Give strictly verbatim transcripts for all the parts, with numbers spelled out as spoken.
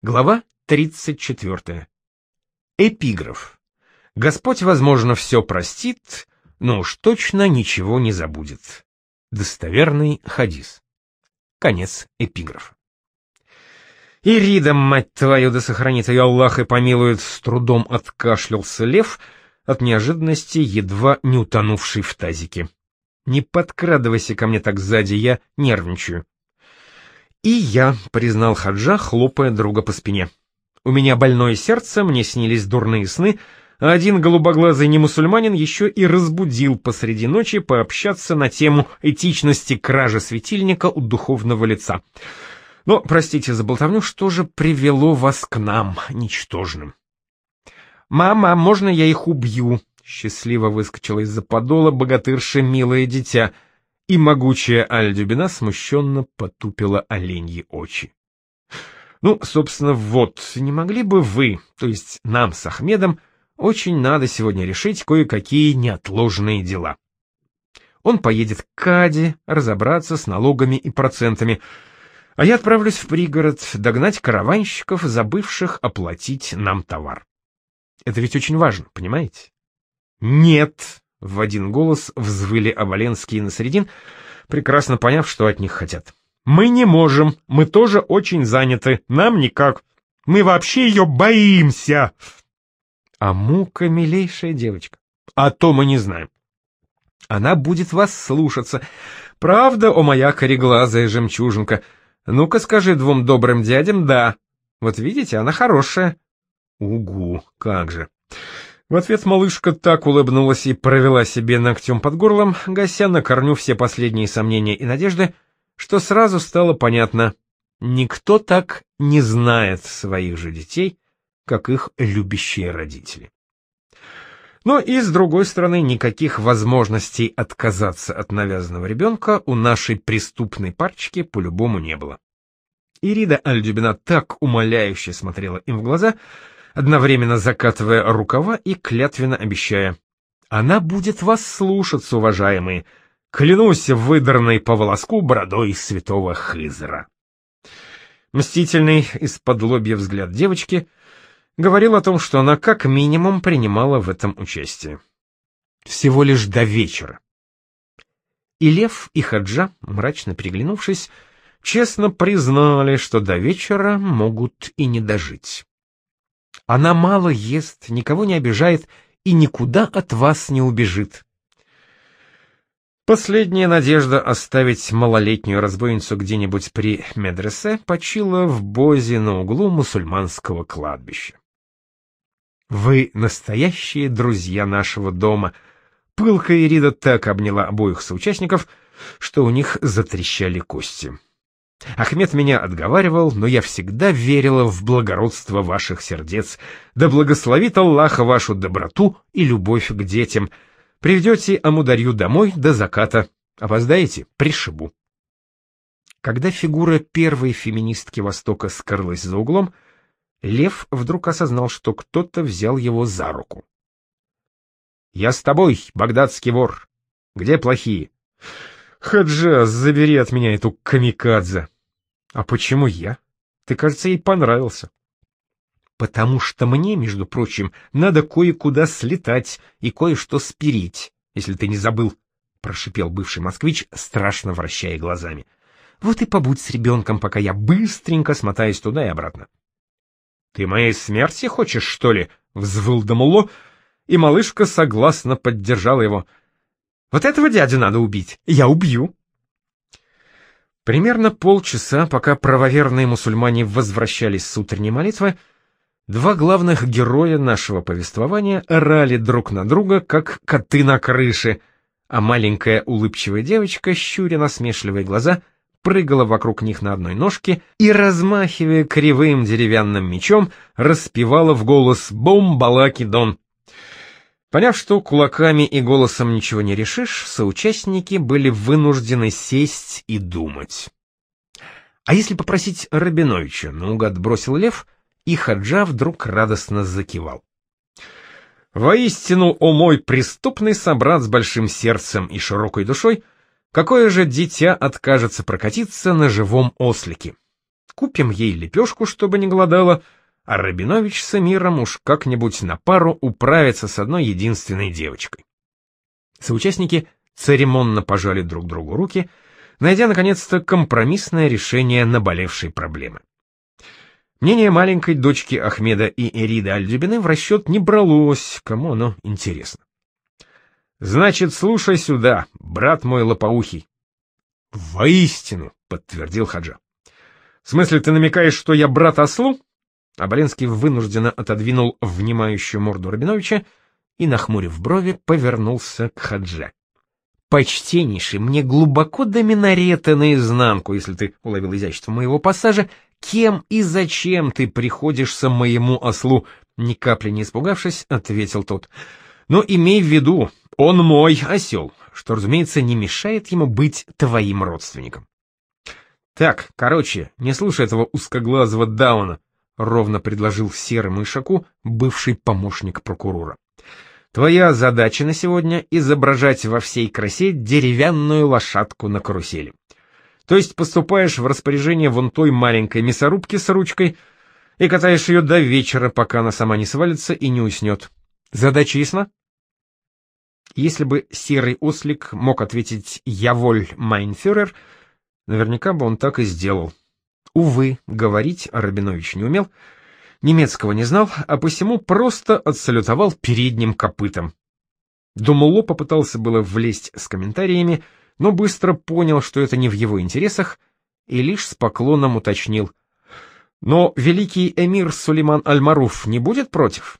Глава тридцать четвёртая. Эпиграф. Господь, возможно, все простит, но уж точно ничего не забудет. Достоверный хадис. Конец эпиграфа. Ирида, мать твою, да сохранит ее Аллах и помилует, с трудом откашлялся Лев, от неожиданности едва не утонувший в тазике. Не подкрадывайся ко мне так сзади, я нервничаю. «И я», — признал Хаджа, хлопая друга по спине. «У меня больное сердце, мне снились дурные сны, а один голубоглазый немусульманин еще и разбудил посреди ночи пообщаться на тему этичности кражи светильника у духовного лица. Но, простите за болтовню, что же привело вас к нам, ничтожным?» «Мама, можно я их убью?» — счастливо выскочила из-за подола богатырша милое дитя, и могучая Аль-Дюбина смущенно потупила оленьи очи. «Ну, собственно, вот, не могли бы вы, то есть нам с Ахмедом, очень надо сегодня решить кое-какие неотложные дела. Он поедет к Каде, разобраться с налогами и процентами, а я отправлюсь в пригород догнать караванщиков, забывших оплатить нам товар. Это ведь очень важно, понимаете?» «Нет!» — в один голос взвыли Оболенский и Насредин, прекрасно поняв, что от них хотят. «Мы не можем, мы тоже очень заняты, нам никак. Мы вообще ее боимся!» «А Мука, милейшая девочка, а то мы не знаем. Она будет вас слушаться. Правда, о моя кореглазая жемчужинка? Ну-ка скажи двум добрым дядям «да». Вот видите, она хорошая». «Угу, как же». В ответ малышка так улыбнулась и провела себе ногтем под горлом, гася на корню все последние сомнения и надежды, что сразу стало понятно: никто так не знает своих же детей, как их любящие родители. Но и, с другой стороны, никаких возможностей отказаться от навязанного ребенка у нашей преступной парочки по-любому не было. Ирида Аль-Дюбина так умоляюще смотрела им в глаза, одновременно закатывая рукава и клятвенно обещая: «Она будет вас слушаться, уважаемые, клянусь выдранной по волоску бородой святого Хызра». Мстительный из-под лобья взгляд девочки говорил о том, что она как минимум принимала в этом участие. Всего лишь до вечера. И Лев, и Хаджа, мрачно переглянувшись, честно признали, что до вечера могут и не дожить. Она мало ест, никого не обижает и никуда от вас не убежит. Последняя надежда оставить малолетнюю разбойницу где-нибудь при медресе почила в бозе на углу мусульманского кладбища. «Вы настоящие друзья нашего дома», — пылкая Ирида так обняла обоих соучастников, что у них затрещали кости. «Ахмед меня отговаривал, но я всегда верила в благородство ваших сердец. Да благословит Аллах вашу доброту и любовь к детям. Приведете Амударью домой до заката. Опоздаете — пришибу». Когда фигура первой феминистки Востока скрылась за углом, Лев вдруг осознал, что кто-то взял его за руку. «Я с тобой, багдадский вор. Где плохие?» «Хаджа, забери от меня эту камикадзе». «А почему я? Ты, кажется, ей понравился». «Потому что мне, между прочим, надо кое-куда слетать и кое-что спереть, если ты не забыл», — прошипел бывший москвич, страшно вращая глазами. «Вот и побудь с ребенком, пока я быстренько смотаюсь туда и обратно». «Ты моей смерти хочешь, что ли?» — взвыл Дамулло, и малышка согласно поддержала его. «Вот этого дядю надо убить, я убью». Примерно полчаса, пока правоверные мусульмане возвращались с утренней молитвы, два главных героя нашего повествования орали друг на друга, как коты на крыше, а маленькая улыбчивая девочка, щуря насмешливые глаза, прыгала вокруг них на одной ножке и, размахивая кривым деревянным мечом, распевала в голос «Бом-балаки-дон». Поняв, что кулаками и голосом ничего не решишь, соучастники были вынуждены сесть и думать. «А если попросить Рабиновича?» — наугад бросил Лев, и Хаджа вдруг радостно закивал. «Воистину, о мой преступный собрат с большим сердцем и широкой душой, какое же дитя откажется прокатиться на живом ослике? Купим ей лепешку, чтобы не голодала, а Рабинович с Эмиром уж как-нибудь на пару управятся с одной единственной девочкой. Соучастники церемонно пожали друг другу руки, найдя наконец-то компромиссное решение наболевшей проблемы. Мнение маленькой дочки Ахмеда и Эриды Аль-Дюбины в расчет не бралось, кому оно интересно. «Значит, слушай сюда, брат мой лопоухий». «Воистину», — подтвердил Ходжа. «В смысле, ты намекаешь, что я брат ослу?» Оболенский вынужденно отодвинул внимающую морду Рабиновича и, нахмурив брови, повернулся к Ходжа. «Почтеннейший, мне глубоко до минарета наизнанку, если ты уловил изящество моего пассажа, кем и зачем ты приходишься моему ослу?» Ни капли не испугавшись, ответил тот. «Но имей в виду, он мой осел, что, разумеется, не мешает ему быть твоим родственником». «Так, короче, не слушай этого узкоглазого Дауна», — ровно предложил серому ишаку бывший помощник прокурора. «Твоя задача на сегодня — изображать во всей красе деревянную лошадку на карусели. То есть поступаешь в распоряжение вон той маленькой мясорубки с ручкой и катаешь ее до вечера, пока она сама не свалится и не уснет. Задача ясна?» Если бы серый ослик мог ответить «Яволь, майнфюрер», наверняка бы он так и сделал. Увы, говорить Рабинович не умел, немецкого не знал, а посему просто отсалютовал передним копытом. Думало попытался было влезть с комментариями, но быстро понял, что это не в его интересах, и лишь с поклоном уточнил: «Но великий эмир Сулейман Аль-Маруф не будет против?»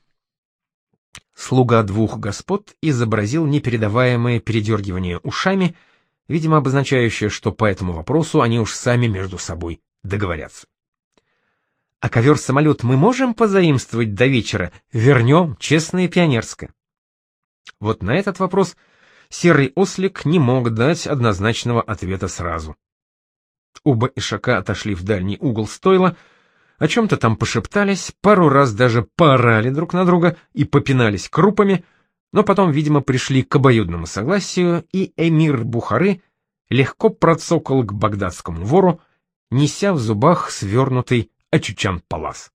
Слуга двух господ изобразил непередаваемое передергивание ушами, видимо, обозначающее, что по этому вопросу они уж сами между собой договорятся. «А ковер-самолет мы можем позаимствовать до вечера? Вернем, честно и пионерско». Вот на этот вопрос серый ослик не мог дать однозначного ответа сразу. Оба ишака отошли в дальний угол стойла, о чем-то там пошептались, пару раз даже поорали друг на друга и попинались крупами, но потом, видимо, пришли к обоюдному согласию, и эмир Бухары легко процокал к багдадскому вору, неся в зубах свернутый Ачучан-Палас.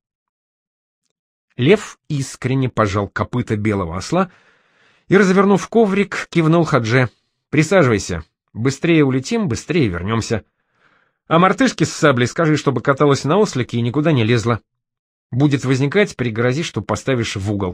Лев искренне пожал копыта белого осла и, развернув коврик, кивнул Хадже: «Присаживайся, быстрее улетим, быстрее вернемся. А мартышке с саблей скажи, чтобы каталась на ослике и никуда не лезла. Будет возникать, пригрози, что поставишь в угол».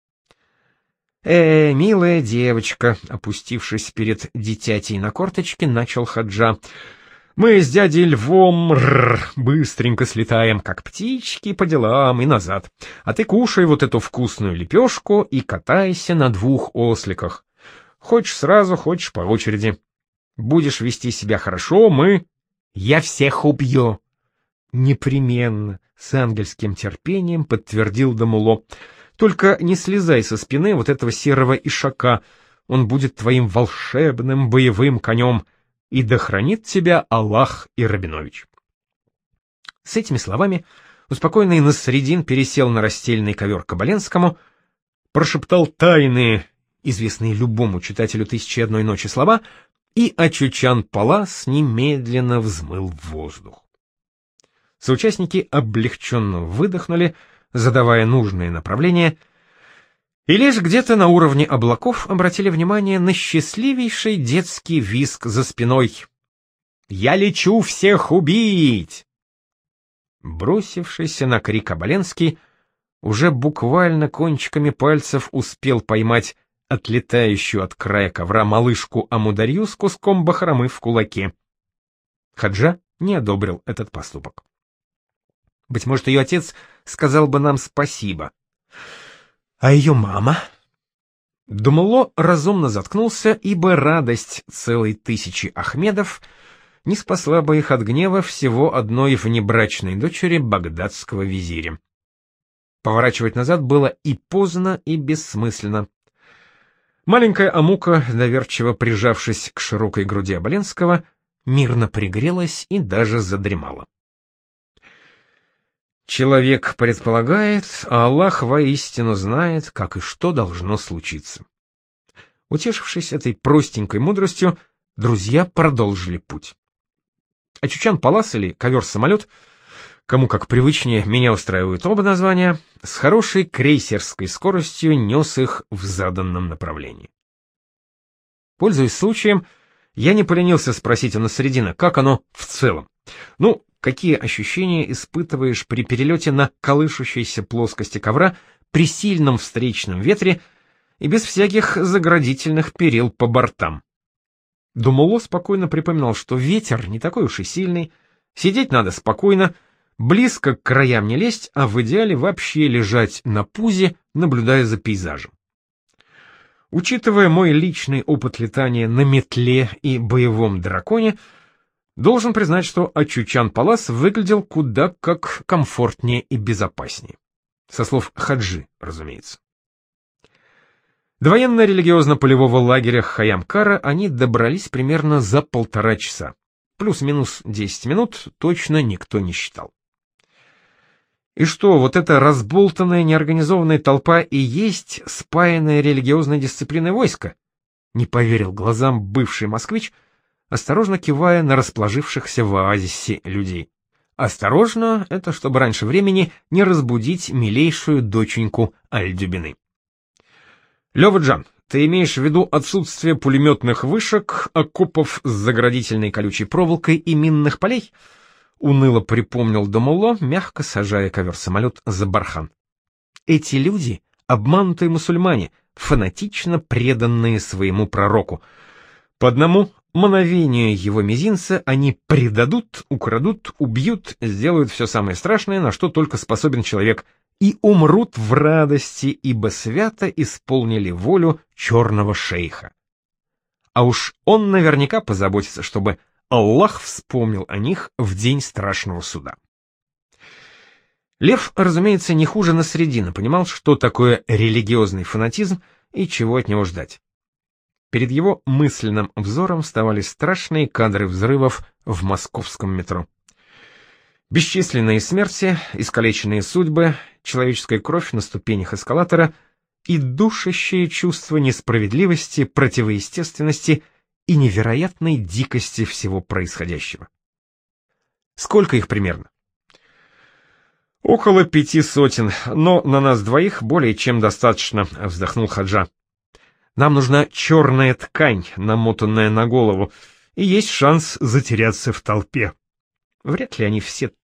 «Э, милая девочка», — опустившись перед дитятей на корточки, начал Хаджа, — «мы с дядей Львом рррр, быстренько слетаем, как птички, по делам и назад. А ты кушай вот эту вкусную лепешку и катайся на двух осликах. Хочешь сразу, хочешь по очереди. Будешь вести себя хорошо, мы...» «Я всех убью!» «Непременно», — с ангельским терпением подтвердил Дамуло. «Только не слезай со спины вот этого серого ишака, он будет твоим волшебным боевым конем, и да хранит тебя Аллах и Рабинович». С этими словами успокоенный Насреддин пересел на растельный ковер к Оболенскому, прошептал тайные, известные любому читателю «Тысячи и одной ночи» слова, и Ачучан-Палас немедленно взмыл в воздух. Соучастники облегченно выдохнули, задавая нужное направление, и лишь где-то на уровне облаков обратили внимание на счастливейший детский визг за спиной. «Я лечу всех убить!» Бросившийся на крик Оболенский уже буквально кончиками пальцев успел поймать отлетающую от края ковра малышку Амударью с куском бахромы в кулаке. Хаджа не одобрил этот поступок. Быть может, ее отец сказал бы нам спасибо. А ее мама? Думало разумно заткнулся, ибо радость целой тысячи Ахмедов не спасла бы их от гнева всего одной внебрачной дочери багдадского визиря. Поворачивать назад было и поздно, и бессмысленно. Маленькая Амука, доверчиво прижавшись к широкой груди Оболенского, мирно пригрелась и даже задремала. Человек предполагает, а Аллах воистину знает, как и что должно случиться. Утешившись этой простенькой мудростью, друзья продолжили путь. Ачучан-Палас или ковер-самолет кому как привычнее, меня устраивают оба названия, с хорошей крейсерской скоростью нес их в заданном направлении. Пользуясь случаем, я не поленился спросить у Насреддина, как оно в целом. Ну, какие ощущения испытываешь при перелете на колышущейся плоскости ковра при сильном встречном ветре и без всяких заградительных перил по бортам? Думало спокойно припоминал, что ветер не такой уж и сильный, сидеть надо спокойно, близко к краям не лезть, а в идеале вообще лежать на пузе, наблюдая за пейзажем. Учитывая мой личный опыт летания на метле и боевом драконе, должен признать, что Очучан-Палас выглядел куда как комфортнее и безопаснее. Со слов Хаджи, разумеется. До военно-религиозно-полевого лагеря Хайамкара они добрались примерно за полтора часа. Плюс-минус десять минут точно никто не считал. И что, вот эта разболтанная, неорганизованная толпа и есть спаянная религиозной дисциплиной войска? Не поверил глазам бывший москвич, осторожно кивая на расположившихся в оазисе людей. Осторожно — это чтобы раньше времени не разбудить милейшую доченьку Аль-Дюбины. Лёва-Джан, ты имеешь в виду отсутствие пулеметных вышек, окопов с заградительной колючей проволокой и минных полей? Уныло припомнил Дамулло, мягко сажая ковер-самолет за бархан. Эти люди — обманутые мусульмане, фанатично преданные своему пророку. По одному мановению его мизинца они предадут, украдут, убьют, сделают все самое страшное, на что только способен человек, и умрут в радости, ибо свято исполнили волю черного шейха. А уж он наверняка позаботится, чтобы Аллах вспомнил о них в день страшного суда. Лев, разумеется, не хуже Насреддина понимал, что такое религиозный фанатизм и чего от него ждать. Перед его мысленным взором вставали страшные кадры взрывов в московском метро. Бесчисленные смерти, искалеченные судьбы, человеческая кровь на ступенях эскалатора и душащее чувство несправедливости, противоестественности и невероятной дикости всего происходящего. Сколько их примерно? Около пяти сотен, но на нас двоих более чем достаточно, вздохнул Хаджа. Нам нужна черная ткань, намотанная на голову, и есть шанс затеряться в толпе. Вряд ли они все